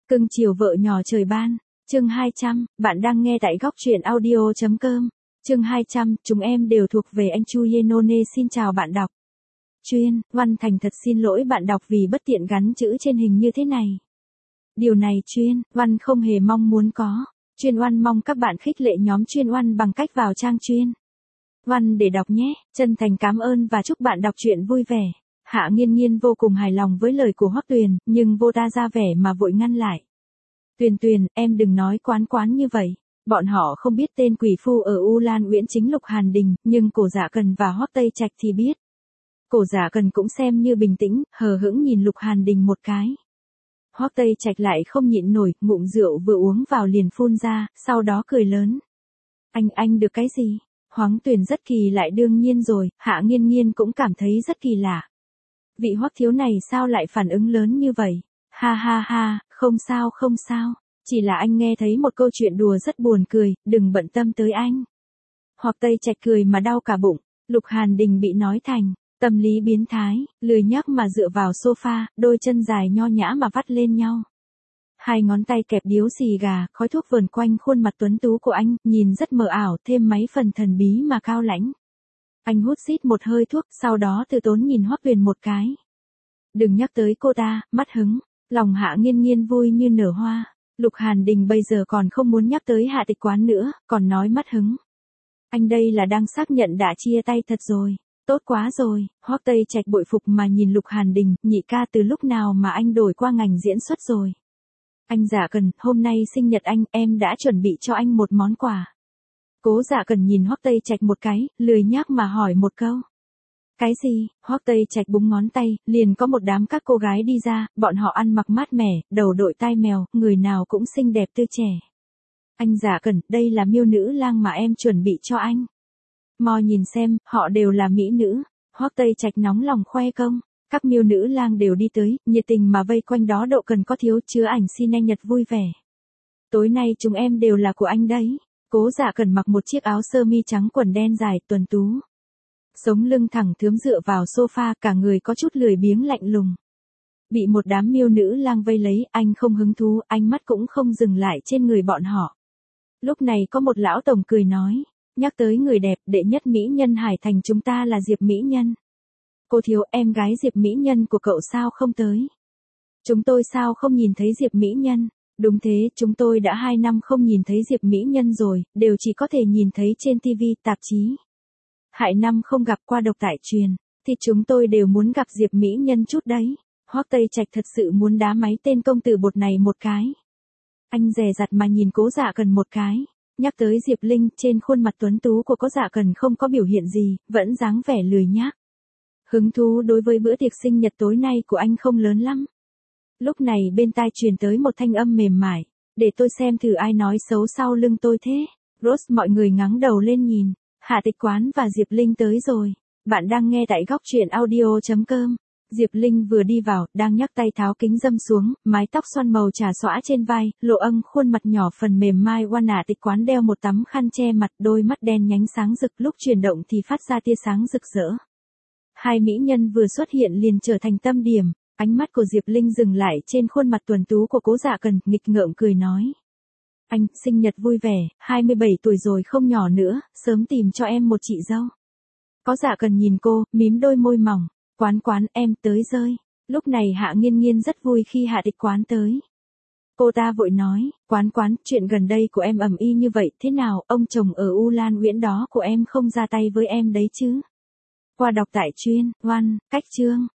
Cưng chiều vợ nhỏ trời ban, chương 200, bạn đang nghe tại góc truyện audio.com. Chương 200, chúng em đều thuộc về anh Chu Yenone. Xin chào bạn đọc. Chuyên, Văn thành thật xin lỗi bạn đọc vì bất tiện gắn chữ trên hình như thế này. Điều này Chuyên, Văn không hề mong muốn có. Chuyên Oan mong các bạn khích lệ nhóm Chuyên Oan bằng cách vào trang Chuyên Văn để đọc nhé. Chân thành cảm ơn và chúc bạn đọc truyện vui vẻ. Hạ Nghiên Nghiên vô cùng hài lòng với lời của Hoắc Tuyền, nhưng vô ta ra vẻ mà vội ngăn lại. Tuyền Tuyền, em đừng nói quán như vậy. Bọn họ không biết tên quỷ phu ở U Lan Uyển chính Lục Hàn Đình, nhưng Cổ Dạ Cần và Hoắc Tây Trạch thì biết. Cổ Dạ Cần cũng xem như bình tĩnh, hờ hững nhìn Lục Hàn Đình một cái. Hoắc Tây Trạch lại không nhịn nổi, ngụm rượu vừa uống vào liền phun ra, sau đó cười lớn. Anh được cái gì? Hoắc Tuyền rất kỳ lại đương nhiên rồi, Hạ Nghiên Nghiên cũng cảm thấy rất kỳ lạ. Vị Hoắc thiếu này sao lại phản ứng lớn như vậy? Ha ha ha, không sao, chỉ là anh nghe thấy một câu chuyện đùa rất buồn cười, đừng bận tâm tới anh. Hoắc Tây Trạch cười mà đau cả bụng, Lục Hàn Đình bị nói thành tâm lý biến thái, lười nhác mà dựa vào sofa, đôi chân dài nho nhã mà vắt lên nhau. Hai ngón tay kẹp điếu xì gà, khói thuốc vờn quanh khuôn mặt tuấn tú của anh, nhìn rất mờ ảo, thêm mấy phần thần bí mà cao lãnh. Anh hút xít một hơi thuốc, sau đó từ tốn nhìn Hoắc Tuyền một cái. Đừng nhắc tới cô ta, mất hứng. Lòng Hạ Nghiên Nghiên vui như nở hoa. Lục Hàn Đình bây giờ còn không muốn nhắc tới Hạ Tịch Quán nữa, còn nói mất hứng. Anh đây là đang xác nhận đã chia tay thật rồi. Tốt quá rồi. Hoắc Tây Trạch bội phục mà nhìn Lục Hàn Đình, nhị ca từ lúc nào mà anh đổi qua ngành diễn xuất rồi. Anh Dạ Cần, hôm nay sinh nhật anh, em đã chuẩn bị cho anh một món quà. Cố Dạ Cần nhìn Hoắc Tây Trạch một cái, lười nhác mà hỏi một câu. Cái gì? Hoắc Tây Trạch búng ngón tay, liền có một đám các cô gái đi ra, bọn họ ăn mặc mát mẻ, đầu đội tai mèo, người nào cũng xinh đẹp tươi trẻ. Anh Dạ Cần, đây là miêu nữ lang mà em chuẩn bị cho anh. Mò nhìn xem, họ đều là mỹ nữ. Hoắc Tây Trạch nóng lòng khoe công. Các miêu nữ lang đều đi tới, nhiệt tình mà vây quanh đó độ cần có thiếu chứa ảnh xin anh nhật vui vẻ. Tối nay chúng em đều là của anh đấy. Cố Dạ Cần mặc một chiếc áo sơ mi trắng quần đen dài tuần tú. Sống lưng thẳng thướm dựa vào sofa, cả người có chút lười biếng lạnh lùng. Bị một đám miêu nữ lang vây lấy, anh không hứng thú, ánh mắt cũng không dừng lại trên người bọn họ. Lúc này có một lão tổng cười nói, nhắc tới người đẹp, đệ nhất mỹ nhân Hải Thành chúng ta là Diệp Mỹ Nhân. Cô thiếu, em gái Diệp Mỹ Nhân của cậu sao không tới? Chúng tôi sao không nhìn thấy Diệp Mỹ Nhân? Đúng thế, chúng tôi đã 2 năm không nhìn thấy Diệp Mỹ Nhân rồi, đều chỉ có thể nhìn thấy trên TV, tạp chí. 2 năm không gặp qua độc tại truyền, thì chúng tôi đều muốn gặp Diệp Mỹ Nhân chút đấy. Hoắc Tây Trạch thật sự muốn đá máy tên công tử bột này một cái. Anh dè dặt mà nhìn Cố Dạ Cần một cái, nhắc tới Diệp Linh, trên khuôn mặt tuấn tú của Cố Dạ Cần không có biểu hiện gì, vẫn dáng vẻ lười nhác. Hứng thú đối với bữa tiệc sinh nhật tối nay của anh không lớn lắm. Lúc này bên tai truyền tới một thanh âm mềm mại, để tôi xem thử ai nói xấu sau lưng tôi thế. Rose, mọi người ngáng đầu lên nhìn. Hạ Tịch Quán và Diệp Linh tới rồi. Bạn đang nghe tại góc truyện audio.com. Diệp Linh vừa đi vào, đang nhắc tay tháo kính dâm xuống, mái tóc xoăn màu trà xõa trên vai, lộ âng khuôn mặt nhỏ phần mềm mai oan. Hạ Tịch Quán đeo một tấm khăn che mặt, đôi mắt đen nhánh sáng rực, lúc chuyển động thì phát ra tia sáng rực rỡ. Hai mỹ nhân vừa xuất hiện liền trở thành tâm điểm, ánh mắt của Diệp Linh dừng lại trên khuôn mặt tuấn tú của Cố Dạ Cần, nghịch ngợm cười nói. Anh, sinh nhật vui vẻ, 27 tuổi rồi không nhỏ nữa, sớm tìm cho em một chị dâu. Cố Dạ Cần nhìn cô, mím đôi môi mỏng, Quán, em tới rơi. Lúc này Hạ Nghiên Nghiên rất vui khi Hạ Tịch Quán tới. Cô ta vội nói, Quán, chuyện gần đây của em ầm ĩ như vậy, thế nào, ông chồng ở U Lan Uyển đó của em không ra tay với em đấy chứ? Qua đọc tại Chuyên Văn, cách chương.